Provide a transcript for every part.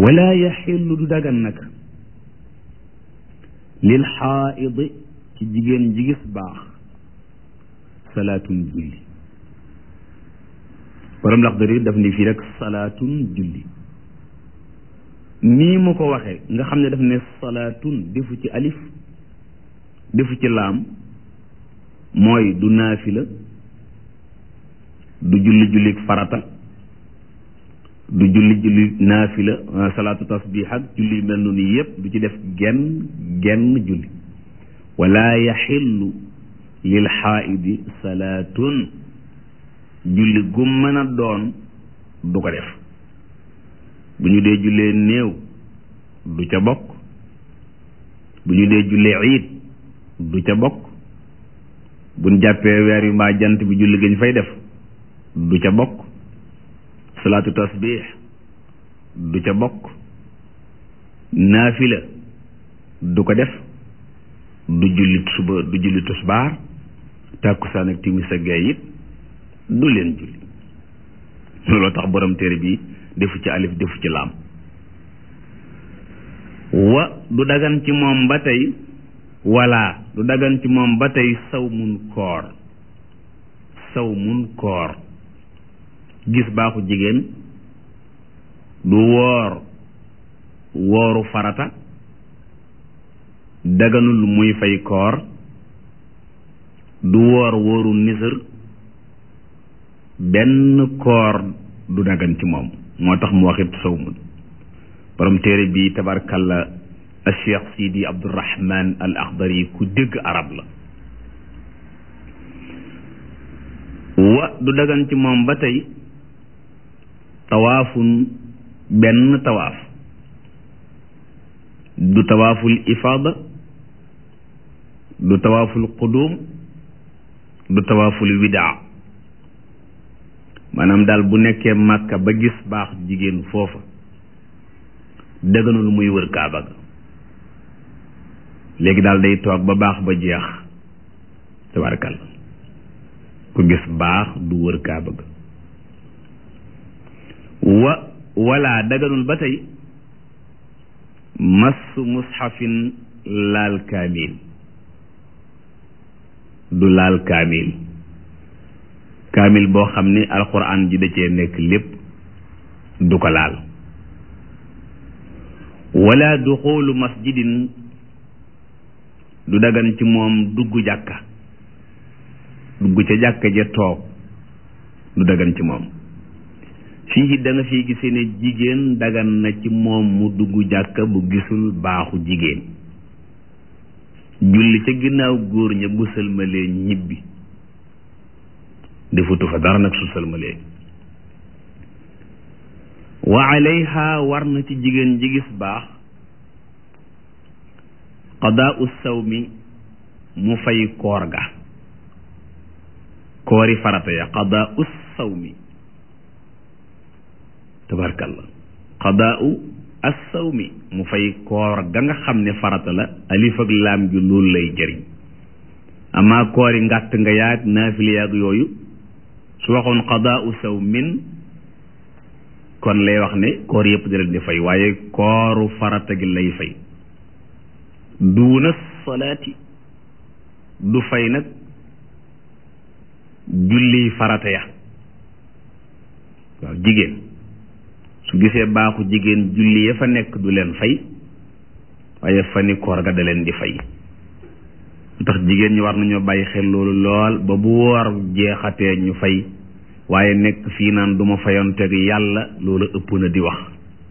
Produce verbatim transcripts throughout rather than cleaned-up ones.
wala yaxillu du dagan nag lil xaaidi ci jigéen ji gis baax salaatun julli. borom Laxdari daf ni fii rek salaatun julli nii mu ko waxee nga xam ne daf ne salaatun defu ci alif defu ci laam mooy du naafila du julli julli farata du julli julli naafila salaatu tasbih ak julli mel noonu yépp du ci def genn genn julli. wala yaxillu lil xaaidi salaatun julli gu mën a doon du ko def. bu ñu dee jullee néew du ca bokk, bu ñu dee jullee iid du ca bokk, bu ñu jàppee weer yu mbaa jant bi julli gañ fay def du ca bokk, salaatu tasbih du ca bokk, naafila du ko def, du julli suba du julli tusbaar tàkkusaan ak timis ak gee it du leen julli. looloo tax borom téere bi defu ci alif defu ci laam. wa du dagan ci moom ba tey wala du dagan ci moom ba tey saw mun koor saw mun koor gis baaxu jigéen du woor wooru farata daganul muy fay koor du woor wóoru nisër benn koor du dagan ci moom. moo tax mu waxit sawmun. borom téere bi tabarkalla al cheikh sidi abdurahman al akhdari ku dégg arab la. wa du dagan ci moom ba tey tawaafun benn tawaaf du tawaaful ifaada du tawaaful qudum du tawaaful widaa. maanaam daal bu nekkee màkka ba gis baax jigéen foofa dëgganul muy wër kaaba ga. léegi daal day toog ba baax ba jeex tabarakal ku gis baax du wër kaaba ga. wa wala dëgganul ba tey massu mushafin laal kaamil du laal kaamil kaamil boo xam ne alquran ji da cee nekk lépp du ko laal. wala duxulu masjidin du dagan ci moom dugg jàkka dugg ca jàkka ja toog du dagan ci moom. fii da nga fii gisee ne jigéen dagan na ci moom mu dugg jàkka bu gisul baaxu jigéen julli ca ginnaaw góor ña bu sëlmalee ñibbi defutu fa dara nag su sëlmalee. wa alayha war na ci jigéen ji gis baax qadaau sawmi mu fay koor ga koori farata ya qadaau sawmi tabarkallah qadaau as-sawmi mu fay koor ga nga xam ne farata la alif ak laam gi loolu lay jëriñ. amaa koori ngàtt nga yaag naafile yaag yooyu su waxoon qadaau sawmin kon lay wax ne koor yëpp da leen di fay waaye kooru farata gi lay fay. duuna salaati du fay nag julli farata ya. waaw jigéen su gisee baaxu jigéen julli ya fa nekk du leen fay waaye fani koor ga da leen di fay. tax jigéen ñi war nañoo bàyyi xel loolu lool ba bu woor jeexatee ñu fay waaye nekk fii naan duma fayonteeg yàlla loolu ëpp na di wax.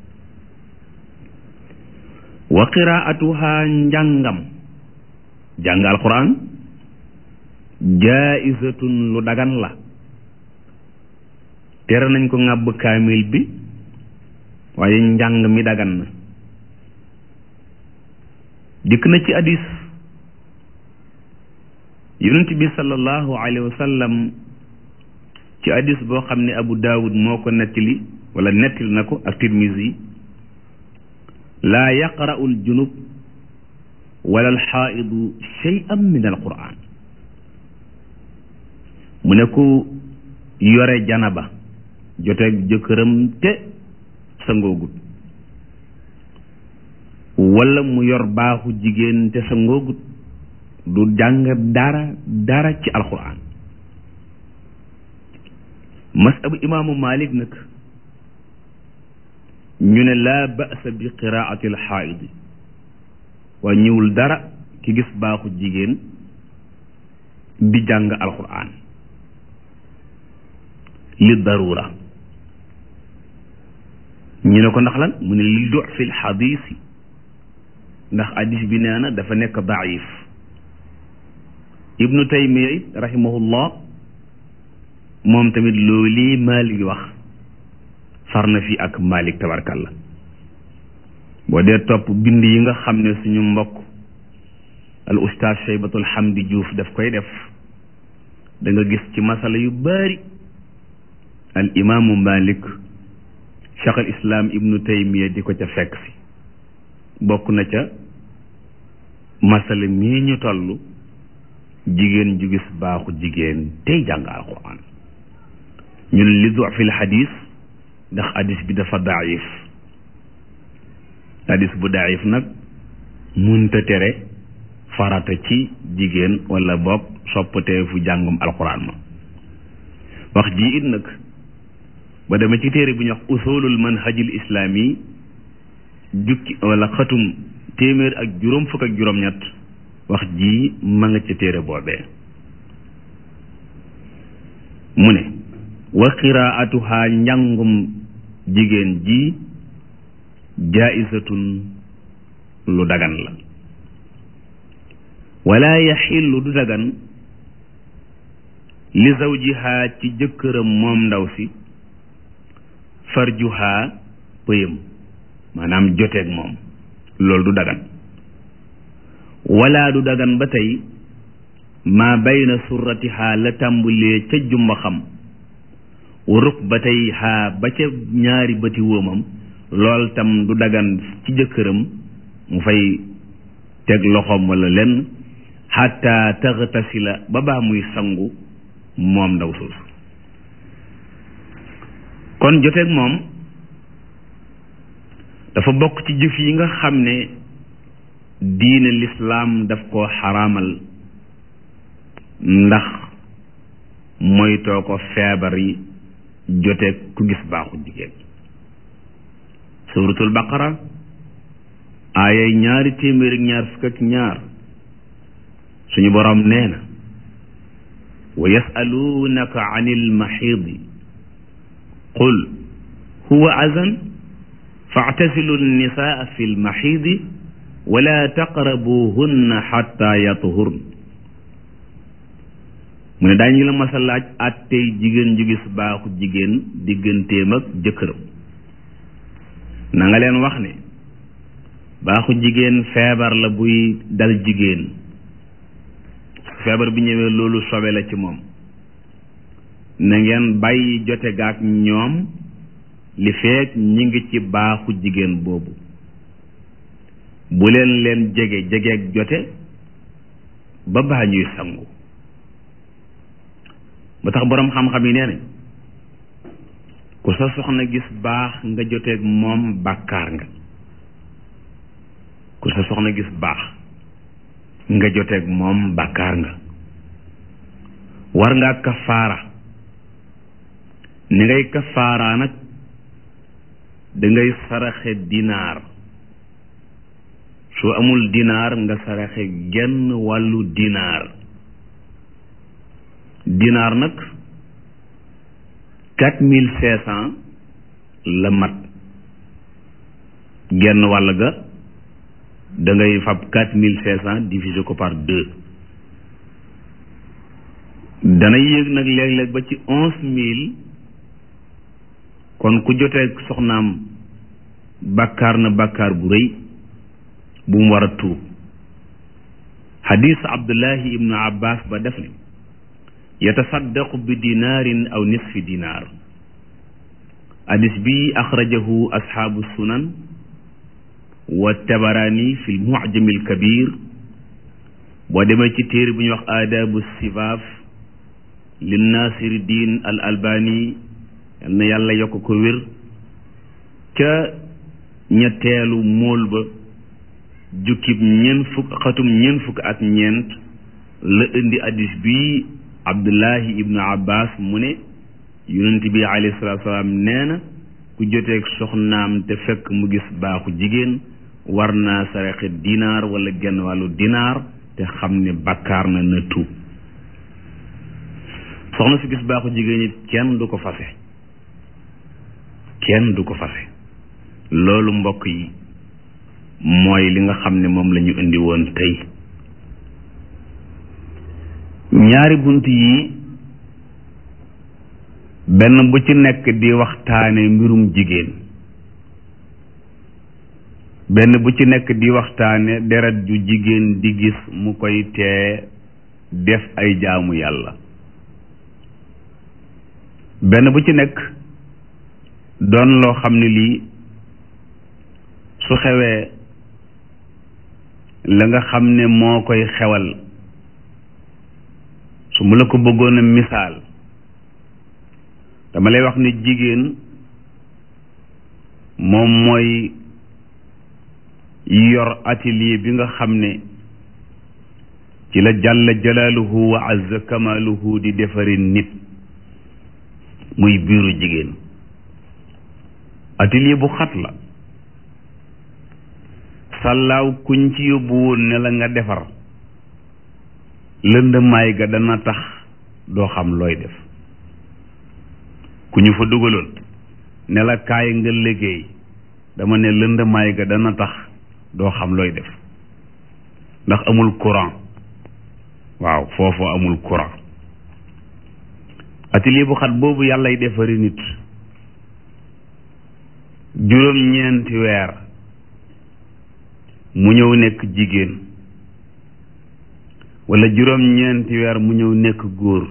wa qiraatuha njàngam jàng alquran jaizatun lu dagan la. tere nañ ko ŋàbb kaamil bi waaye njàng mi dagan na. dikk na ci hadis yonent bi sallallahu alayhi wa sallam ci hadis boo xam ne Abu Daawud moo ko nettali wala nettali na ko ak Tirmisi laa yaqra'u al-junub wala al-xaa'idu shay'an min al-Qur'an. mu ne ku yore janaba joteeg jëkkëram te sangoogut wala mu yor baaxu jigéen te sa ngoogut du jàng dara dara ci alquran. masabu imaamu Malik nag ñu ne laa ba'sa bi qiraati alxaayidi waa ñëwul dara ki gis baaxu jigéen di jàng alquran li darura. ñu ne ko ndax lan mu ne li du'fi alxadisi ndax hadis bi nee na dafa nekk daif. ibnu taymiya it rahimahullah moom tamit loolu lii Maalik wax far na fi ak Maalik tabarkalla. boo dee topp bind yi nga xam ne suñu mbokk al ustaaz Shaybatul Hamdi Diouf daf koy def da nga gis ci masala yu bari al imaamu Maalik Cheikh al Islam ibnu taymiya di ko ca fekk si. bokk na ca masala mii ñu toll jigéen ju gis baaxu jigéen tey jàng alquran ñu ne li du'fi l xadis ndax hadis bi dafa daif. hadis bu daif nag munta tere farata ci jigéen wala boog soppatee fu jàngum alquran ma. wax ji it nag ba dama ci téere bu ñu wax usulul manhajil islami jukki wala xatum téeméer ak juróom fukk ak juróom-ñett wax ji ma nga ca téere boobee. mu ne wa qiraatuha njàngum jigéen ji jaisatun lu dagan la. wala yaxillu du dagan li zawjiha ci jëkkëram moom ndaw si farjuha pëyam maanaam joteeg moom loolu du dagan. wala du dagan ba tey maa bayna surratiha la tàmbulee ca jumba xam wa rukbatayha ba ca ñaari bëti wóomam lool tam du dagan ci jëkkëram mu fay teg loxoom wala lenn xatta taxtasila ba baa muy sangu moom ndaw soosu. kon joteeg moom dafa bokk ci jëf yi nga xam ne diine lislaam daf koo xaraamal ndax moytoo ko feebar yi joteeg ku gis baaxu jigéen. suratul baqara aayay ñaari téeméer ak ñaar fukk ak ñaar suñu boroom nee na wa yasaluunaka anil maxiidi qul huwa azan faatasilu nnisaa fi lmaxiidi wala taqrabuhunna xatta yatuhurn. mu ne daañu la masa laaj attey jigéen ju gis baaxu jigéen digganteem ak jëkkëram na nga leen wax ne baaxu jigéen feebar la buy dal jigéen. feebar bi ñëwee loolu sobe la ci moom na ngeen bàyyi jote gaak ñoom li feek ñi ngi ci baaxu jigéen boobu. bu leen leen jege jegeeg jote ba baa ñuy sangu. ba tax boroom xam-xam yi nee nañ ku sa soxna gis baax nga joteeg moom bàkkaar nga. ku sa soxna gis baax nga joteeg moom bàkkaar nga. war ngaa kafaara. ni ngay kafaara nag dangay saraxe dinaar. soo amul dinaar nga saraxe genn wàllu dinaar. dinaar nag quatre mille cinq cent la mat. genn wàll ga da ngay fab quatre mille cinq cent diviser ko par deux. dana yéeg nag léeg-léeg ba ci onze mille. kon ku jotee soxnaam bàkkaar na bàkkaar bu rëy bu mu war a tuub. xadiis Abdullahi ibnu Abbas ba def ne yatasaddaqu bi dinaarin aw nisfi dinaar. hadis bi axrajahu ashaabu sunan wa tabarani fi lmucjami alkabir. boo demee ci téere bu ñuy wax aadaabu sifaaf li naasiri diin al albani yal na yàlla yokk ko wér ca ñetteelu móol ba jukkib ñeent fukk xatum ñeent fukk ak ñeent la indi hadis bi Abdullahi ibnu Abbas mu ne yonent bi alayhi salaatu salaam nee na ku joteeg soxnaam te fekk mu gis baaxu jigéen war naa saraxe dinaar wala genn wàllu dinaar te xam ne bakkaar na na tuub soxna su gis baaxu jigéen it kenn du ko fase kenn du ko fase loolu mbokk yi mooy li nga xam ne moom la ñu indi woon tey ñaari bunt yi benn bu ci nekk di waxtaane mbirum jigéen benn bu ci nekk di waxtaane deret ju jigéen di gis mu koy tee def ay jaamu yàlla benn bu ci nekk doon loo xam ne lii su xewee la nga xam ne moo koy xewal su mu la ko bëggoon a misaal dama lay wax ne jigéen moom mooy yor atelier bi nga xam ne ci la jalla jalaaluhu wa azza kamaaluhu di defari nit muy biiru jigéen atelier bu xat la sàllaaw kuñ ci yóbbu woon ne la nga defar lëndamaay ga dana tax doo xam looy def ku ñu fa dugaloon ne la kaay nga liggéey dama ne lëndamaay ga dana tax doo xam looy def ndax amul courant waaw foofu amul courant atelier bu xat boobu yàllay defari nit juróom-ñeenti weer mu ñëw nekk jigéen wala juróom-ñeenti weer mu ñëw nekk góor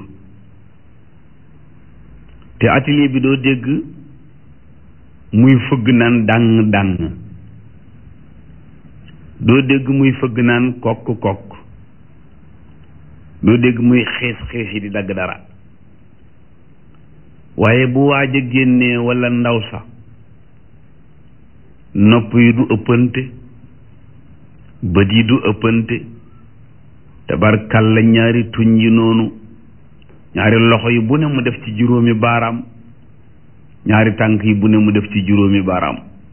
te atelier bi doo dégg muy fëgg naan dàng dàng doo dégg muy fëgg naan kokk kokk doo dégg muy xiis xiis yi di dagg dara waaye bu waaj a génnee wala ndaw sa nopp yi du ëppante bët yi du ëppante tabarkalla ñaari tuñ yi noonu ñaari loxo yi bu ne mu def ci juróomi baaraam ñaari tànk yi bu ne mu def ci juróomi baaraam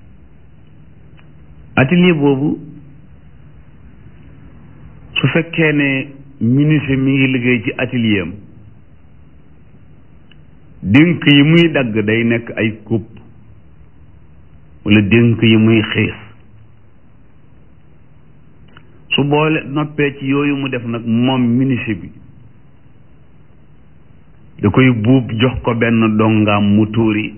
atelier boobu su fekkee ne menuisier mi ngi liggéey ci atelier am dénk yi muy dagg day nekk ay coupe wala dénk yi muy xiis su boole noppee ci yooyu mu def nag moom menuisier bi da koy buub jox ko benn dongaam mu tuuri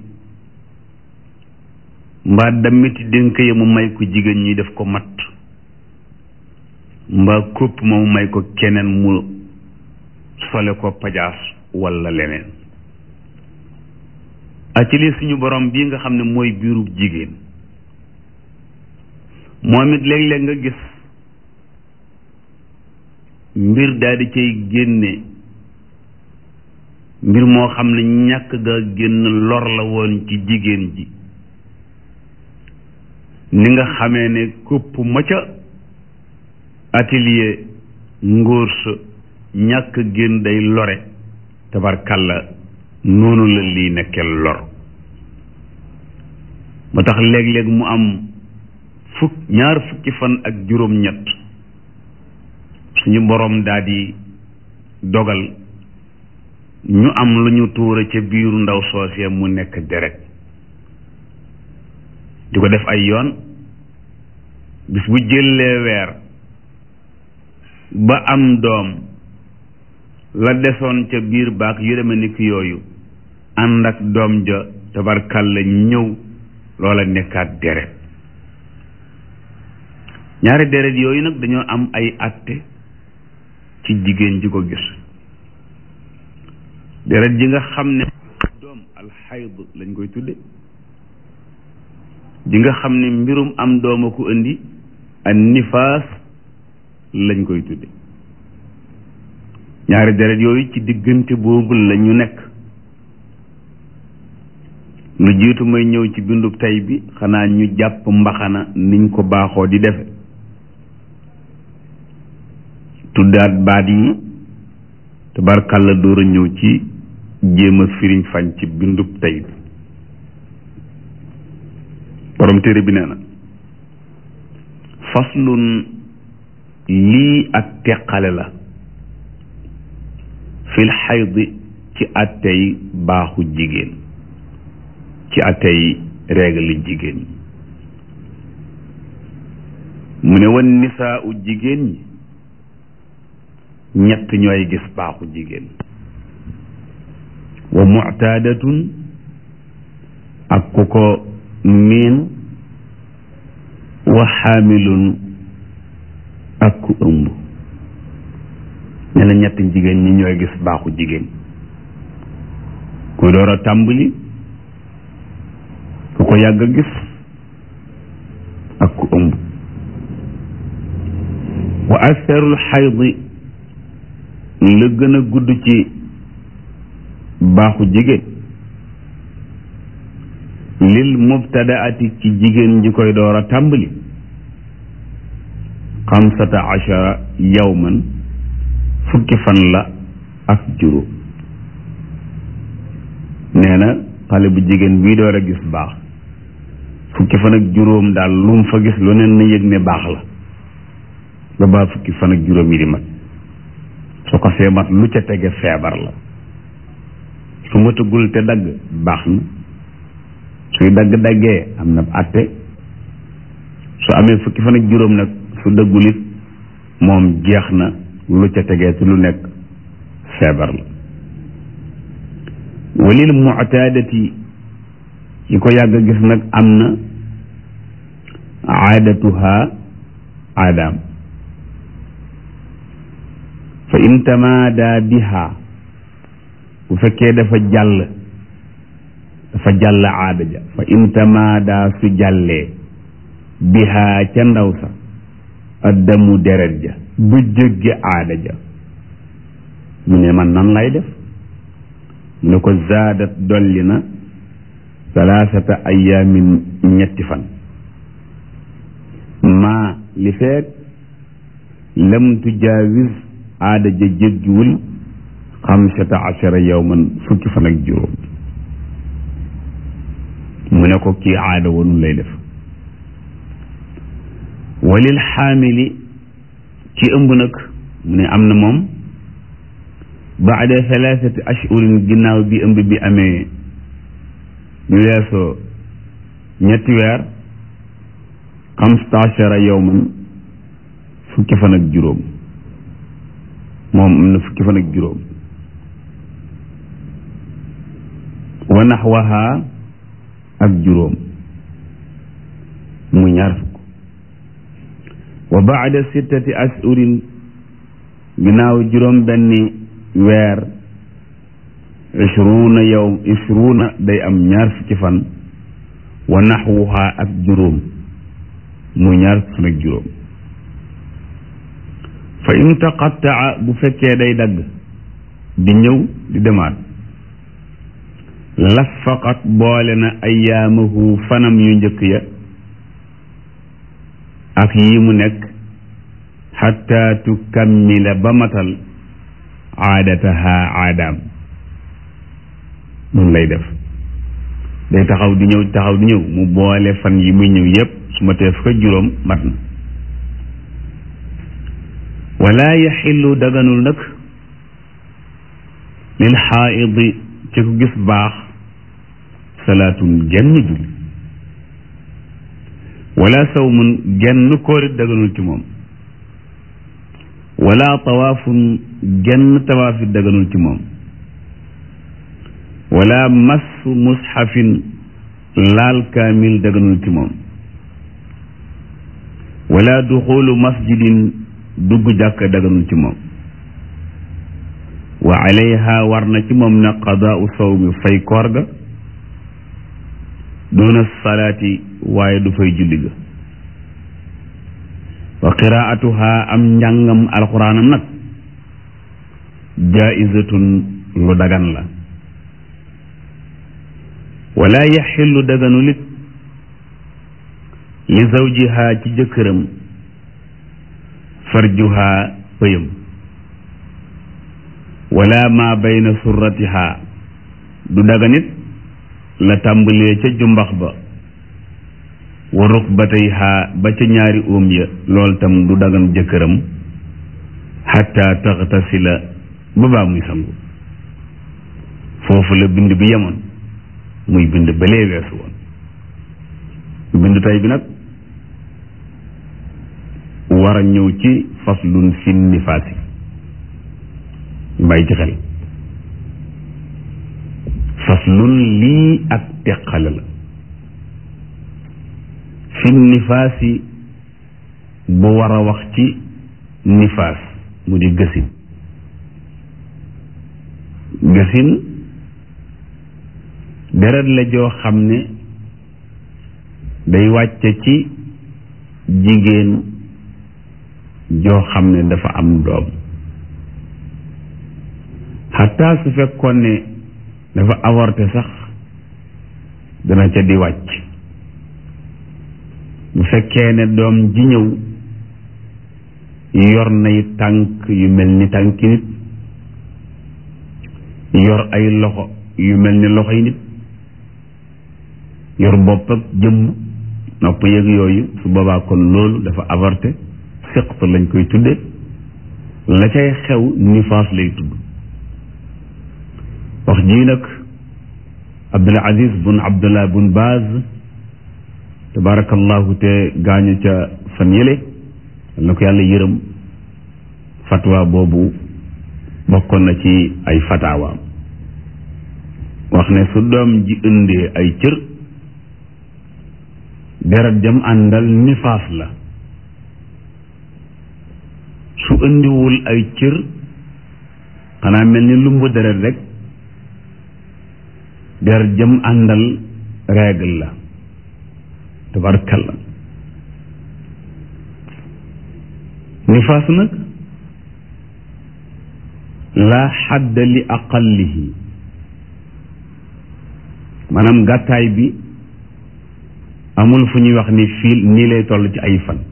mbaa damiti dénk yi mu may ko jigéen ñi def ko matt mbaa coupe ma mu may ko keneen mu sole ko pajaas walla leneen atelier suñu borom bii nga xam ne mooy biirub jigéen moom it léeg-léeg nga gis mbir daal di cay génne mbir moo xam ne ñàkk ga génn lor la woon ci jigéen ji ni nga xamee ne kupp ma ca atelier ngóor sa ñàkk génn day lore tabarkalla noonu la lii nekkee lor moo tax léeg-léeg mu am fukk ñaar fukki fan ak juróom-ñett suñu boroom daal di dogal ñu am lu ñu tuura ca biiru ndaw soosee mu nekk deret di ko def ay yoon bis bu jëlee weer ba am doom la desoon ca biir baak yu deme ni ki yooyu ànd ak doom ja tabarkalla ñëw loola nekkaat deret ñaari deret yooyu nag dañoo am ay àtte ci jigéen ji ko gis deret ji nga xam ne doom alxayd lañ koy tudde ji nga xam ne mbirum am dooma ko indi an nifaas lañ koy tudde ñaari deret yooyu ci diggante boobu la ñu nekk lu jiitu may ñëw ci bindub tey bi xanaa ñu jàpp mbaxana niñ ko baaxoo di defe tuddaat baat yi tabarkàlla door a ñëw ci jéem a firiñ fañ ci bindub tey bi borom téere bi nee na faslun lii ak teqale la fil xaydi ci attey baaxu jigéen ci attey régali jigéen mu ne wan nisaa u jigéen ñi ñett ñooy gis baaxu jigéen wa muctaadatun ak ku ko miin wa xaamilun ak ku ëmb ne na ñett jigéen ñi ñooy gis baaxu jigéen ku door a tàmbali ku ko yàgg a gis ak ku ëmb wa asarul xaydi la gën a gudd ci baaxu jigéen lil mubtadaati ci jigéen ji koy door a tàmbali xamsata achara yawman fukki fan la ak juróom nee na xale bu jigéen bii door a gis baax fukki fan ak juróom daal lu mu fa gis lu neen na yëg ne baax la ba baa fukki fan ak juróom yi di mat su ko see mat lu ca tege feebar la su matagul te dagg baax na suy dagg-daggee am na àtte su amee fukki fan ak juróom nag su dëggul it moom jeex na lu ca tegee te lu nekk feebar la walil mu'taadati yi ko yàgg gis nag am na aadatuha aadaam fa in tamaada biha bu fekkee dafa jàll dafa jàll aada ja fa in tamaada su jàllee biha ca ndaw sa addamu deret ja bu jéggi aada ja mu ne man nan lay def mu ne ko zaadat dolli na salaasata ayaamin ñetti fan maa li feek lam tujaawis aada ja jéggiwul xamsata achara yawman fukki fan ak juróom mu ne ko kii aada wonu lay def walil xaamili ci ëmb nag mu ne am na moom baada thalathati ashhurin ginnaaw bi ëmb bi amee ñu weesoo ñetti weer xamsata achara yawman fukki fan ak juróom moom am na fukki fan ak juróom wa naxwaha ak juróom muy ñaar fukk wa baada sittati ashurin ginnaaw juróom benni weer ishruuna yawm ishruuna day am ñaar fukki fan wa naxwuha ak juróom muy ñaar fukki fan ak juróom fa in taqattaa bu fekkee day dagg di ñëw di demaat lafaqat boole na ayaamahu fanam yu njëkk ya ak yi mu nekk xatta tukammila ba matal aadataha aadaam noonu lay def day taxaw di ñëw taxaw di ñëw mu boole fan yi muy ñëw yépp su ma tee fukk juróom mat na wala yaxillu daganul nag lil xaaidi ci ku gis baax salaatun genn julli wala sawmun genn kóorit daganul ci moom wala tawaafun genn tawaafit daganul ci moom wala massu mushafin laal kaamil daganul ci moom wala duxulu masjidin dugg jàkk daganul ci moom wa alayha war na ci moom na qadaau sawmi fay koor ga doona salaati waaye du fay julli ga wa qiraatuha am njàngam alxuraanam nag jaizatun lu dagan la wala yaxillu daganu lit li zawjiha ci jëkkëram farjuha pëyam wala ma bayna surratiha du daganit la tàmbalee ca jumbax ba wa rukbatayha ba ca ñaari óom ya lool tam du dagan jëkkëram xatta taxtasila ba baa muy sangu foofu la bind bi yemoon muy bind balee weesu woon bind tay bi nag war a ñëw ci faslun fi nifaasi bàyyi ci xel faslun lii ak teqale la fi nifaasi bu war a wax ci nifaas mu di gësin gësin deret la joo xam ne day wàcce ci jigéen joo xam ne dafa am doom xataa su fekkoon ne dafa avorté sax dana ca di wàcc bu fekkee ne doom ji ñëw yor nay tànk yu mel ni tànki nit yor ay loxo yu mel ni loxo yi nit yor bopp ak jëmm nopp yëg yooyu su boobaa kon loolu dafa avorté siqt lañ koy tudde la cay xew nifaas lay tudd wax jii nag Abdul Aziz bun Abdullah bun Baaz tabarakallahu te gaañu ca fan yële na ko yàlla yërëm fatwa boobu bokkoon na ci ay fataawaam wax ne su doom ji indee ay cër deret jam àndal nifaas la su indiwul ay cër xanaa mel ni lumbu deret rek deret jam àndal règle la tabarkalla nifaas nag laa xadda li aqallihi maanaam gàttaay bi amul fu ñuy wax ni fii nii lay toll ci ay fan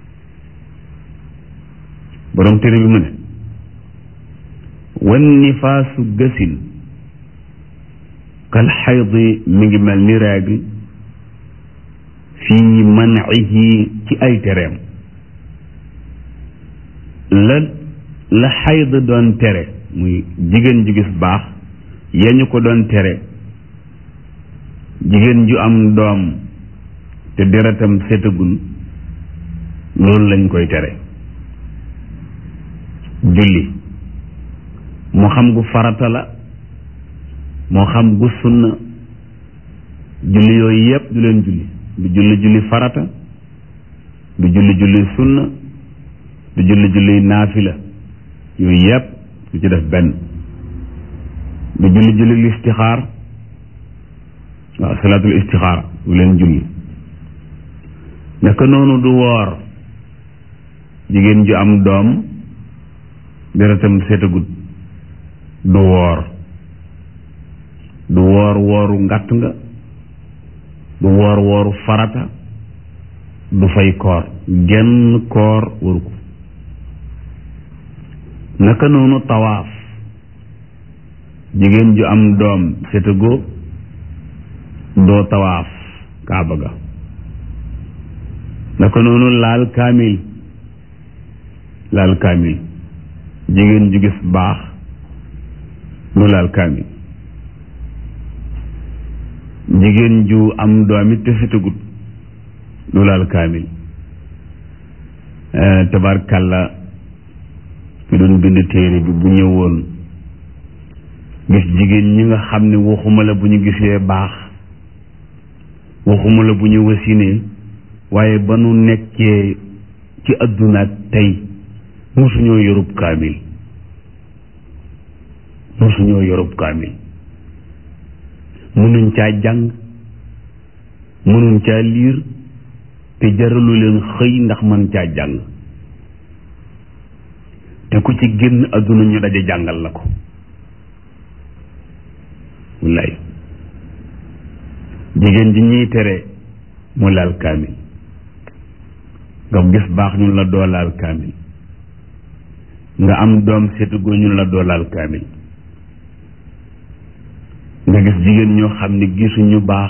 borom téere bi mu ne wan nifaasu gësin kal xaydi mi ngi mel ni règle fii man'ihi ci ay tereem la la xayd doon tere muy jigéen ju gis baax yañu ko doon tere jigéen ju am doom te deretam setagul loolu lañ koy tere julli moo xam gu farata la moo xam gu sunna julli yooyu yépp du leen julli du julli julli farata du julli julli sunna du julli julli naafila yooyu yépp du ci def benn du julli julli listixaar waaw salaatul istixaara du leen julli naka noonu du woor jigéen ju am doom deretam seetagut du woor du woor wooru ngàtt nga du woor wooru farata du fay koor genn koor waru ko naka noonu tawaaf jigéen ju am doom seetagoo doo tawaaf kaaba ga naka noonu laal kaamil laal kaamil jigéen ju gis baax lu laal kaamil jigéen ju am doom it te setagut lu laal kaamil tabarkalla ki doon bind téere bi bu ñëwoon gis jigéen ñi nga xam ne waxuma la bu ñu gisee baax waxuma la bu ñu wasinee waaye ba nu nekkee ci àdduna tey mosuñoo yorub kaamil mosuñoo yorub kaamil mënuñ caa jàng mënuñ caa liir te jaralu leen xëy ndax mën caa jàng te ku ci génn àdduna ñu daje jàngal la ko wallaay jigéen ji ñuy tere mu laal kaamil nga gis baax ñun la doo laal kaamil nga am doom seetugoo ñu la doo laal kaamil nga gis jigéen ñoo xam ne gisuñu baax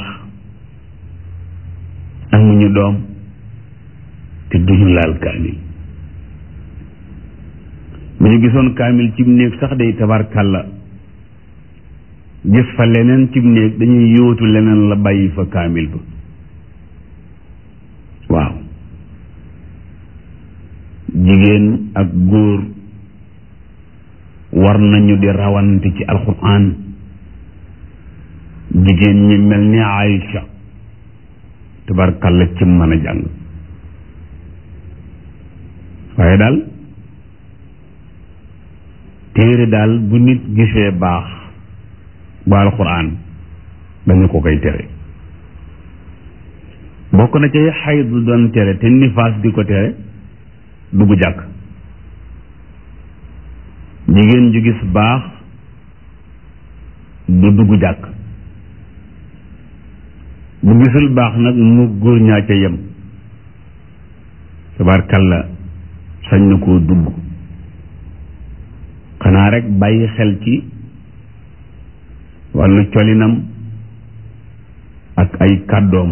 amuñu doom te duñu laal kaamil bu ñu gisoon kaamil cib néeg sax day tabarkàlla gis fa leneen cib néeg dañuy yóotu leneen la bàyyi fa kaamil ba waaw jigéen ak góor war nañu di rawante ci alxuraan jigéen ñi mel ni Aïcha tabarkàlla ci mën a jàng waaye daal téere daal bu nit gisee baax ba alxuraan dañu ko koy tere bokk na ci xayd doon tere te nifaas di ko tere dugg jàkk jigéen ju gis baax du dugg jàkk bu gisul baax nag mu góor ñaa ca yem tabarkalla sañ na koo dugg xanaa rek bàyyi xel ci wàllu colinam ak ay kàddoom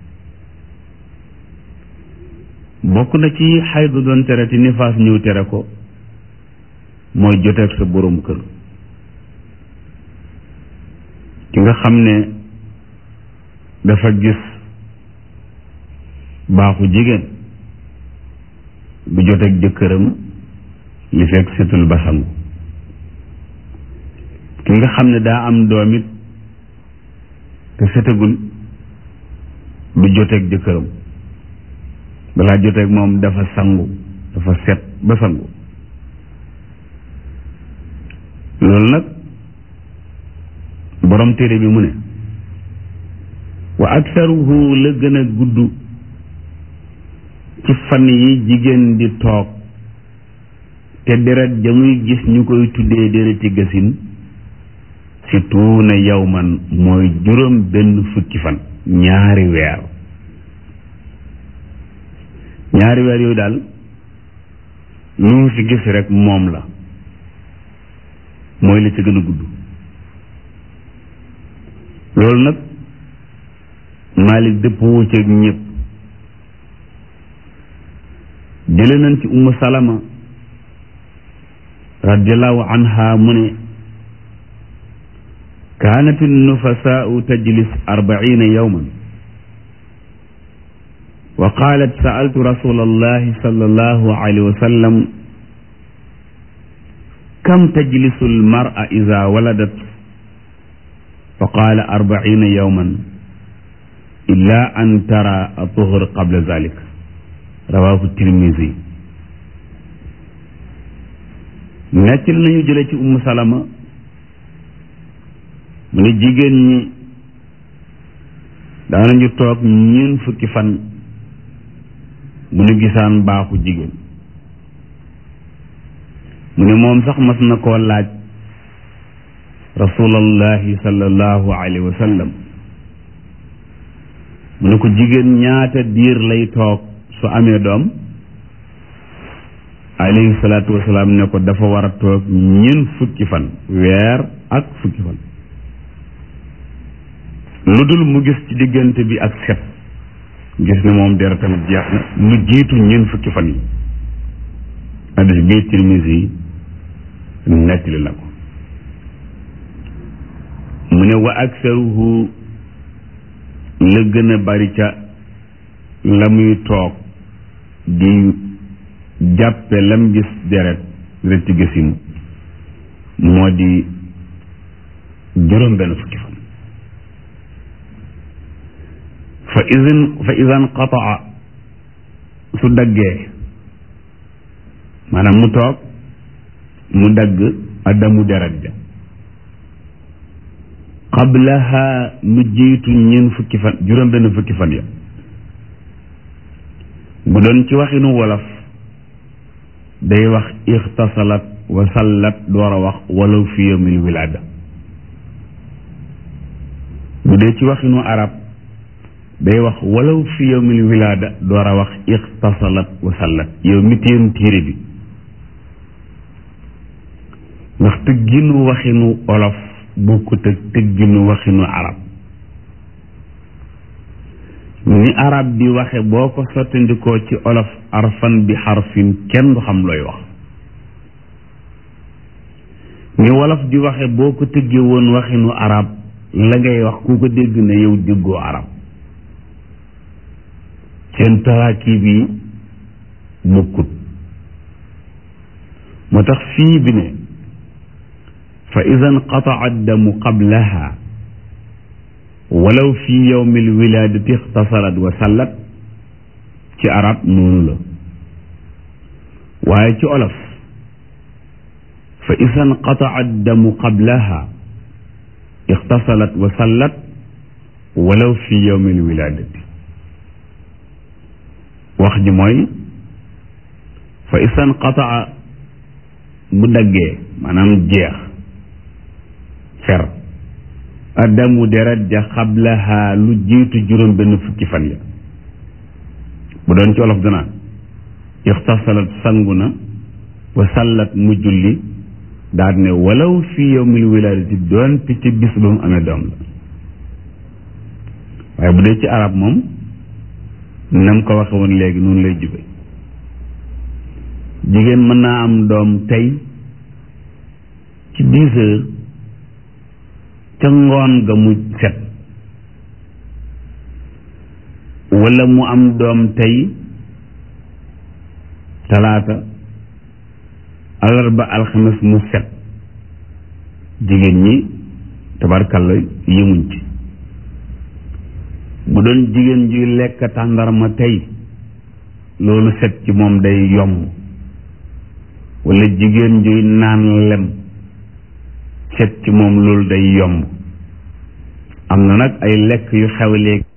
bokk na ci xaydu doon tere te nifaas ñëw tere ko mooy joteeg sa boroom kër ki nga xam ne dafa gis baaxu jigéen du joteeg jëkkëram li fekk setul ba sangu ki nga xam ne daa am doom it te setagul du joteeg jëkkëram balaa joteeg moom dafa sangu dafa set ba sangu loolu nag borom téere bi mu ne wa aksaruhu la gën a gudd ci fan yi jigéen di toog te deret ja muy gis ñu koy tuddee dereti gasin situuna yawman mooy juróom benn fukki fan ñaari weer ñaari weer yooyu daal lu mu fi gis rek moom la mooy la ca gën a gudd loolu nag Maalik dëppoo ci ñëpp jële nañ ci Ummu Salama radiallahu anha mu ne kaanat nufasaau tajlis arbaina yawman wa qaalat sa'altu rasulallahi sallallahu alayhi wa sallam kam tajlisu almar'a ida waladat fa qaala arbaina yawman illa an tara at-tuhur qabla zalik rawahu Tirmisi nettali nañu jële ci Ummu Salama mu ne jigéen ñi daanañu toog ñeen fukki fan bu ñu gisaan baaxu jigéen mu ne moom sax mas na koo laaj rasulallahi sallallahu alayhi wa sallam mu ne ko jigéen ñaata diir lay toog su amee doom alayhi salaatu wasalaam ne ko dafa war a toog ñeen fukki fan weer ak fukki fan lu dul mu gis ci diggante bi ak set gis ne moom dara tamit jeex na lu jiitu ñeen fukki fan yi hadis bi Tirmisi yi nettali na ko mu ne wa aksaruhu la gën a bari ca la muy toog di jàppe lam gis deret dereti gisin moo di juróom benn fukki fan fa izin fa izan qataa su daggee maanaam mu toog mu dagg adamu deret ja qablaha lu jiitu ñeen fukki fan juróom benn fukki fan ya bu doon ci waxinu wolof day wax ixtasalat wa sallat door a wax walaw fi yawmil wilaada bu dee ci waxinu arab day wax walaw fi yawmil wilaada door a wax ixtasalat wa sallat yow mi téem téere bi ndax tëgginu waxinu olof bokkut ak tëgginu waxinu arab. ni arab bi waxe boo ko sottandikoo ci olof arfan bi xarfin kenn du xam looy wax. ni wolof di waxe boo ko tëggee woon waxinu arab la ngay wax ku ko dégg na yow déggoo arab. seen taraakib yi bokkut. moo tax fii bi ne fa ida nqataa addamu qablaha walaw fi yowmi lwiladati ixtasalat wa sallat ci arab noonu la waaye ci olof fa ida nqataa addamu qablaha ixtasalat wa sallat walaw fi yowmi lwiladati. wax ji mooy fa ida nqataa bu daggee maanaam jeex fer addamu deret ja xablaha lu jiitu juróom benn fukki fan ya bu doon ci olof danaan ixtasalat sangu na wa sallat mu julli daal ne walaw fi yowmil wilaadati doonte ci bis ba mu amee doom la. waaye bu dee ci arab moom nam ko waxe woon léegi noonu lay jube. jigéen mën naa am doom tey ci dix heures ca ngoon ga mu set walla mu am doom tey talaata alarba alxames mu set. jigéen ñi tabarkalla yemuñ ci. bu doon jigéen juy lekk tàndarma tey loolu set ci moom day yomb. wala jigéen juy naan lem set ci moom loolu day yomb. am na nag ay lekk yu xew léegi